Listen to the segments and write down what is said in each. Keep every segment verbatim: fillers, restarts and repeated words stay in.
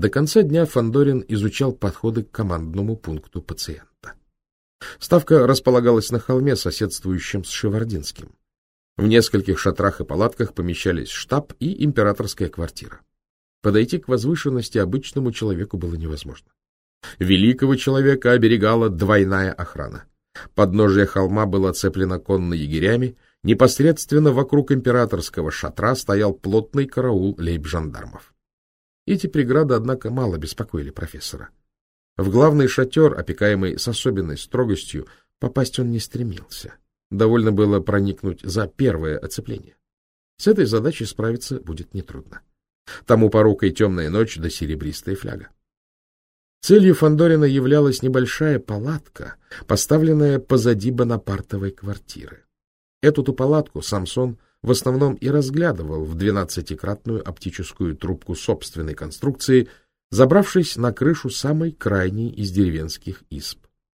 До конца дня Фандорин изучал подходы к командному пункту пациента. Ставка располагалась на холме, соседствующем с Шевардинским. В нескольких шатрах и палатках помещались штаб и императорская квартира. Подойти к возвышенности обычному человеку было невозможно. Великого человека оберегала двойная охрана. Подножие холма было оцеплено конно-егерями, непосредственно вокруг императорского шатра стоял плотный караул лейб-жандармов. Эти преграды, однако, мало беспокоили профессора. В главный шатер, опекаемый с особенной строгостью, попасть он не стремился. Довольно было проникнуть за первое оцепление. С этой задачей справиться будет нетрудно. Тому порукой темная ночь да серебристая фляга. Целью Фандорина являлась небольшая палатка, поставленная позади Бонапартовой квартиры. Эту-то палатку Самсон в основном и разглядывал в двенадцатикратную оптическую трубку собственной конструкции, забравшись на крышу самой крайней из деревенских изб.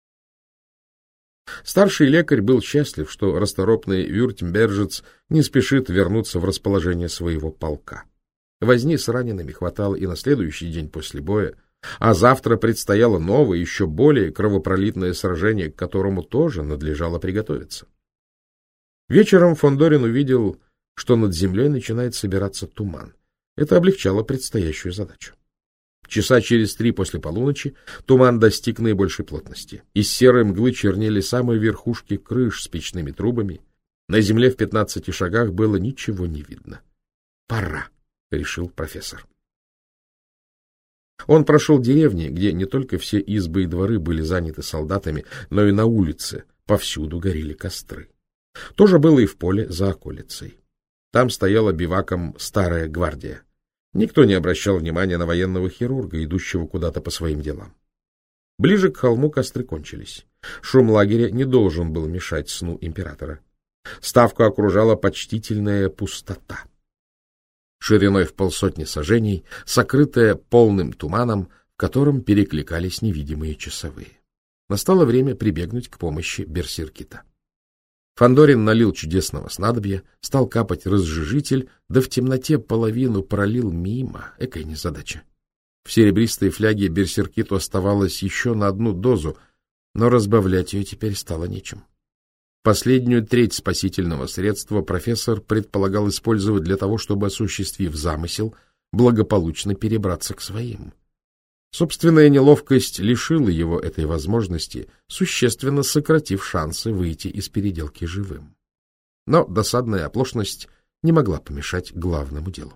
Старший лекарь был счастлив, что расторопный вюртембержец не спешит вернуться в расположение своего полка. Возни с ранеными хватало и на следующий день после боя, а завтра предстояло новое, еще более кровопролитное сражение, к которому тоже надлежало приготовиться. Вечером Фандорин увидел, что над землей начинает собираться туман. Это облегчало предстоящую задачу. Часа через три после полуночи туман достиг наибольшей плотности. Из серой мглы чернели самые верхушки крыш с печными трубами. На земле в пятнадцати шагах было ничего не видно. «Пора», — решил профессор. Он прошел деревни, где не только все избы и дворы были заняты солдатами, но и на улице повсюду горели костры. То же было и в поле за околицей. Там стояла биваком старая гвардия. Никто не обращал внимания на военного хирурга, идущего куда-то по своим делам. Ближе к холму костры кончились. Шум лагеря не должен был мешать сну императора. Ставку окружала почтительная пустота. Шириной в полсотни саженей, сокрытая полным туманом, в котором перекликались невидимые часовые. Настало время прибегнуть к помощи берсеркита. Фандорин налил чудесного снадобья, стал капать разжижитель, да в темноте половину пролил мимо. Экая незадача. В серебристой фляге берсеркиту оставалось еще на одну дозу, но разбавлять ее теперь стало нечем. Последнюю треть спасительного средства профессор предполагал использовать для того, чтобы, осуществив замысел, благополучно перебраться к своим. Собственная неловкость лишила его этой возможности, существенно сократив шансы выйти из переделки живым. Но досадная оплошность не могла помешать главному делу.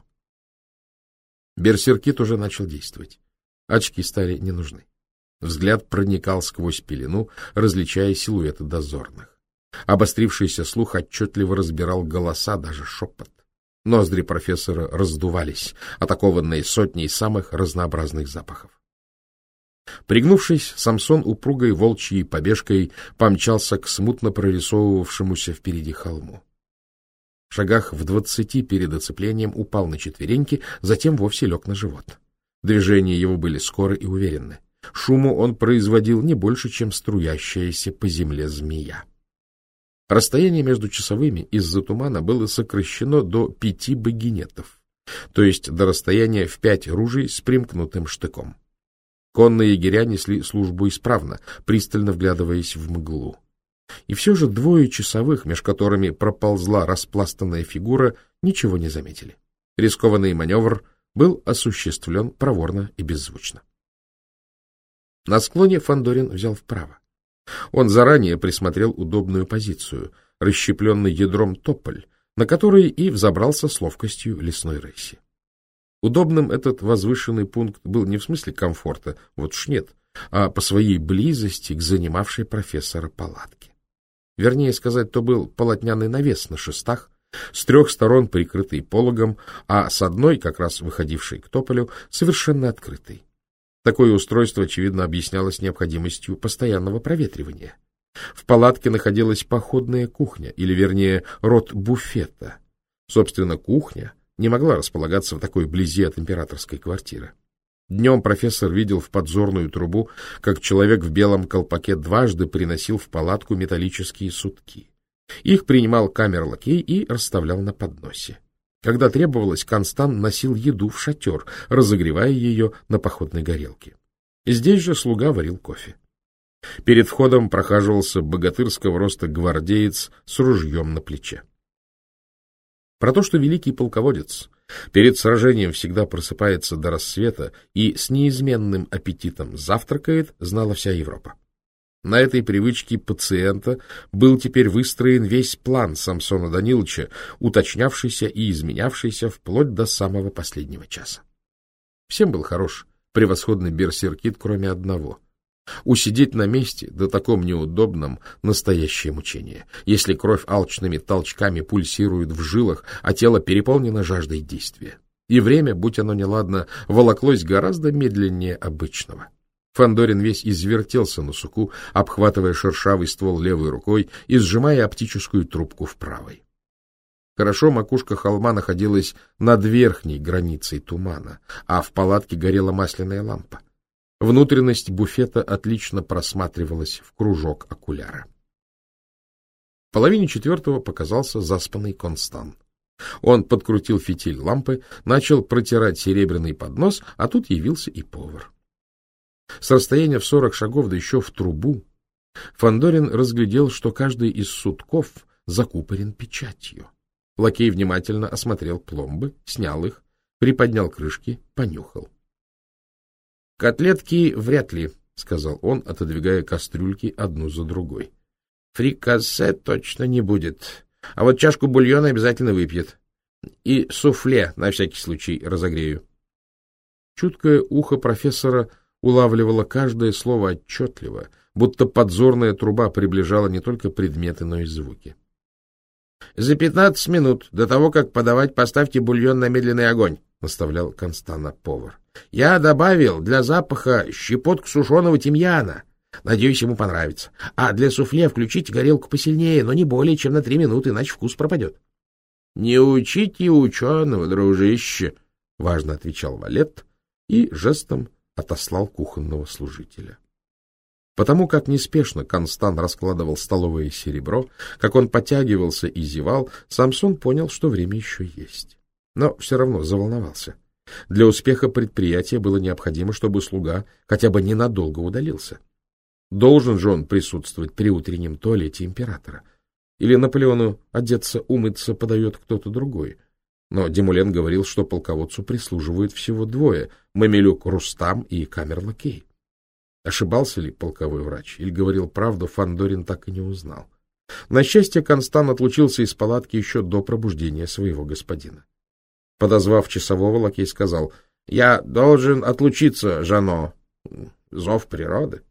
Берсеркит уже начал действовать. Очки стали не нужны. Взгляд проникал сквозь пелену, различая силуэты дозорных. Обострившийся слух отчетливо разбирал голоса, даже шепот. Ноздри профессора раздувались, атакованные сотней самых разнообразных запахов. Пригнувшись, Самсон упругой волчьей побежкой помчался к смутно прорисовывавшемуся впереди холму. В шагах в двадцати перед оцеплением упал на четвереньки, затем вовсе лег на живот. Движения его были скоры и уверенны. Шуму он производил не больше, чем струящаяся по земле змея. Расстояние между часовыми из-за тумана было сокращено до пяти багинетов, то есть до расстояния в пять ружей с примкнутым штыком. Конные егеря несли службу исправно, пристально вглядываясь в мглу. И все же двое часовых, меж которыми проползла распластанная фигура, ничего не заметили. Рискованный маневр был осуществлен проворно и беззвучно. На склоне Фандорин взял вправо. Он заранее присмотрел удобную позицию, расщепленный ядром тополь, на который и взобрался с ловкостью лесной рыси. Удобным этот возвышенный пункт был не в смысле комфорта, вот уж нет, а по своей близости к занимавшей профессора палатке. Вернее сказать, то был полотняный навес на шестах, с трех сторон прикрытый пологом, а с одной, как раз выходившей к тополю, совершенно открытый. Такое устройство, очевидно, объяснялось необходимостью постоянного проветривания. В палатке находилась походная кухня, или, вернее, рот буфета. Собственно, кухня не могла располагаться в такой близи от императорской квартиры. Днем профессор видел в подзорную трубу, как человек в белом колпаке дважды приносил в палатку металлические сутки. Их принимал камер-лакей и расставлял на подносе. Когда требовалось, Констант носил еду в шатер, разогревая ее на походной горелке. Здесь же слуга варил кофе. Перед входом прохаживался богатырского роста гвардеец с ружьем на плече. Про то, что великий полководец перед сражением всегда просыпается до рассвета и с неизменным аппетитом завтракает, знала вся Европа. На этой привычке пациента был теперь выстроен весь план Самсона Даниловича, уточнявшийся и изменявшийся вплоть до самого последнего часа. Всем был хорош превосходный берсеркит, кроме одного. Усидеть на месте, да таком неудобном, настоящее мучение, если кровь алчными толчками пульсирует в жилах, а тело переполнено жаждой действия. И время, будь оно неладно, волоклось гораздо медленнее обычного. Фандорин весь извертелся на суку, обхватывая шершавый ствол левой рукой и сжимая оптическую трубку в правой. Хорошо макушка холма находилась над верхней границей тумана, а в палатке горела масляная лампа. Внутренность буфета отлично просматривалась в кружок окуляра. В половине четвертого показался заспанный Констант. Он подкрутил фитиль лампы, начал протирать серебряный поднос, а тут явился и повар. С расстояния в сорок шагов, да еще в трубу, Фандорин разглядел, что каждый из сутков закупорен печатью. Лакей внимательно осмотрел пломбы, снял их, приподнял крышки, понюхал. — Котлетки вряд ли, — сказал он, отодвигая кастрюльки одну за другой. — Фрикасе точно не будет, а вот чашку бульона обязательно выпьет. И суфле на всякий случай разогрею. Чуткое ухо профессора улавливало каждое слово отчетливо, будто подзорная труба приближала не только предметы, но и звуки. — За пятнадцать минут до того, как подавать, поставьте бульон на медленный огонь, — наставлял Констант повар. — Я добавил для запаха щепотку сушеного тимьяна. Надеюсь, ему понравится. А для суфле включите горелку посильнее, но не более чем на три минуты, иначе вкус пропадет. — Не учите ученого, дружище, — важно отвечал валет и жестом отослал кухонного служителя. Потому как неспешно Констант раскладывал столовое серебро, как он потягивался и зевал, Самсон понял, что время еще есть. Но все равно заволновался. Для успеха предприятия было необходимо, чтобы слуга хотя бы ненадолго удалился. Должен же он присутствовать при утреннем туалете императора. Или Наполеону одеться, умыться подает кто-то другой. Но Демулен говорил, что полководцу прислуживают всего двое — мамилюк Рустам и камер-лакей. Ошибался ли полковой врач или говорил правду, Фандорин так и не узнал. На счастье, Констант отлучился из палатки еще до пробуждения своего господина. Подозвав часового, лакей сказал: — Я должен отлучиться, Жано. Зов природы.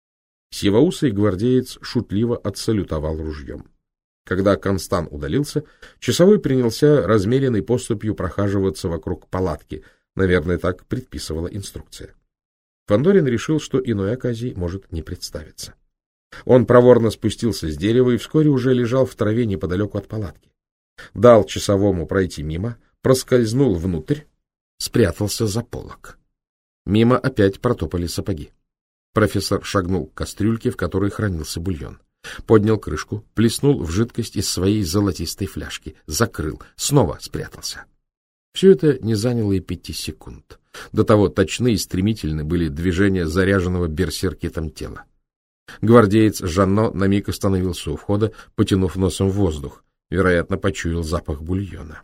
Сивоусый гвардеец шутливо отсалютовал ружьем. Когда Констант удалился, часовой принялся размеренной поступью прохаживаться вокруг палатки. Наверное, так предписывала инструкция. Фандорин решил, что иной оказии может не представиться. Он проворно спустился с дерева и вскоре уже лежал в траве неподалеку от палатки. Дал часовому пройти мимо, проскользнул внутрь, спрятался за полог. Мимо опять протопали сапоги. Профессор шагнул к кастрюльке, в которой хранился бульон. Поднял крышку, плеснул в жидкость из своей золотистой фляжки, закрыл, снова спрятался. Все это не заняло и пяти секунд. До того точны и стремительны были движения заряженного берсеркетом тела. Гвардеец Жанно на миг остановился у входа, потянув носом в воздух. Вероятно, почуял запах бульона.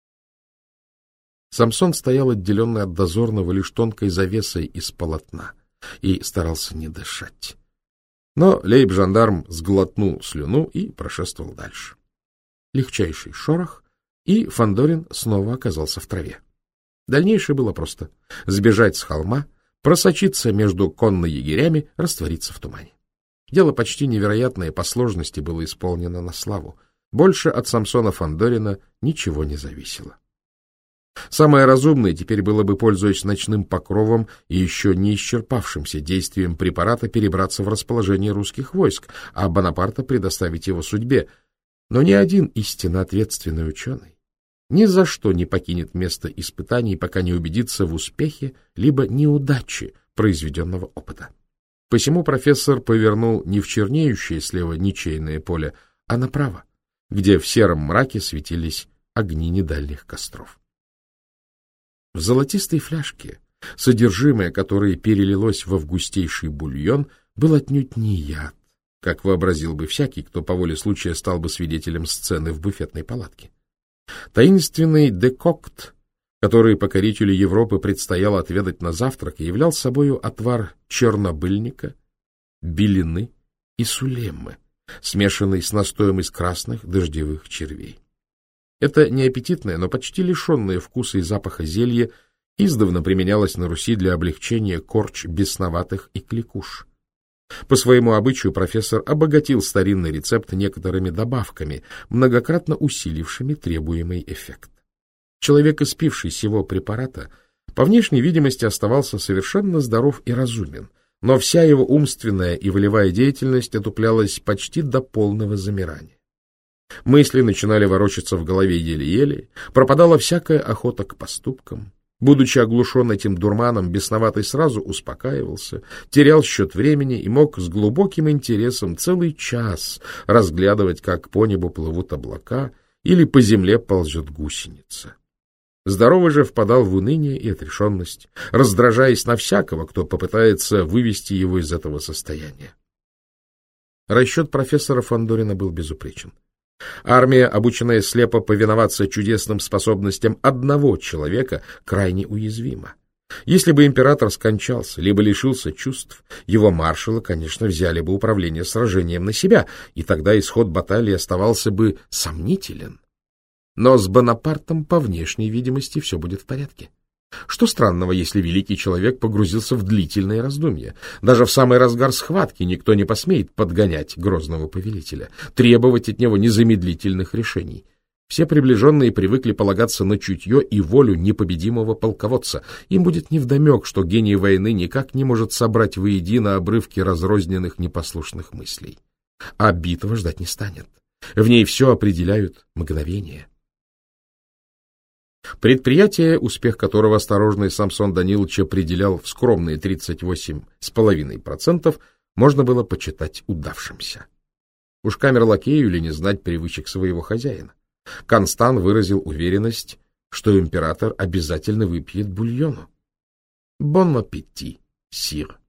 Самсон стоял отделенный от дозорного лишь тонкой завесой из полотна и старался не дышать. Но лейб-жандарм сглотнул слюну и прошествовал дальше. Легчайший шорох, и Фандорин снова оказался в траве. Дальнейшее было просто — сбежать с холма, просочиться между конно-егерями, раствориться в тумане. Дело почти невероятное по сложности было исполнено на славу. Больше от Самсона Фандорина ничего не зависело. Самое разумное теперь было бы, пользуясь ночным покровом и еще не исчерпавшимся действием препарата, перебраться в расположение русских войск, а Бонапарта предоставить его судьбе. Но ни один истинно ответственный ученый ни за что не покинет место испытаний, пока не убедится в успехе либо неудаче произведенного опыта. Посему профессор повернул не в чернеющее слева ничейное поле, а направо, где в сером мраке светились огни недальних костров. В золотистой фляжке, содержимое которой перелилось в августейший бульон, был отнюдь не яд, как вообразил бы всякий, кто по воле случая стал бы свидетелем сцены в буфетной палатке. Таинственный декокт, который покорителю Европы предстояло отведать на завтрак, являл собою отвар чернобыльника, белины и сулеммы, смешанный с настоем из красных дождевых червей. Это неаппетитное, но почти лишенное вкуса и запаха зелье издавна применялось на Руси для облегчения корч бесноватых и кликуш. По своему обычаю профессор обогатил старинный рецепт некоторыми добавками, многократно усилившими требуемый эффект. Человек, испивший сего препарата, по внешней видимости оставался совершенно здоров и разумен, но вся его умственная и волевая деятельность отуплялась почти до полного замирания. Мысли начинали ворочаться в голове еле-еле, пропадала всякая охота к поступкам. Будучи оглушен этим дурманом, бесноватый сразу успокаивался, терял счет времени и мог с глубоким интересом целый час разглядывать, как по небу плывут облака или по земле ползет гусеница. Здоровый же впадал в уныние и отрешенность, раздражаясь на всякого, кто попытается вывести его из этого состояния. Расчет профессора Фандорина был безупречен. Армия, обученная слепо повиноваться чудесным способностям одного человека, крайне уязвима. Если бы император скончался, либо лишился чувств, его маршалы, конечно, взяли бы управление сражением на себя, и тогда исход баталии оставался бы сомнителен. Но с Бонапартом, по внешней видимости, все будет в порядке. Что странного, если великий человек погрузился в длительное раздумье? Даже в самый разгар схватки никто не посмеет подгонять грозного повелителя, требовать от него незамедлительных решений. Все приближенные привыкли полагаться на чутье и волю непобедимого полководца. Им будет невдомек, что гений войны никак не может собрать воедино обрывки разрозненных непослушных мыслей. А битва ждать не станет. В ней все определяют мгновения. Предприятие, успех которого осторожный Самсон Данилович определял в скромные тридцать восемь с половиной процентов, можно было почитать удавшимся. Уж камер-лакею ли не знать привычек своего хозяина? Констан выразил уверенность, что император обязательно выпьет бульону. «Бон аппетит, сир»,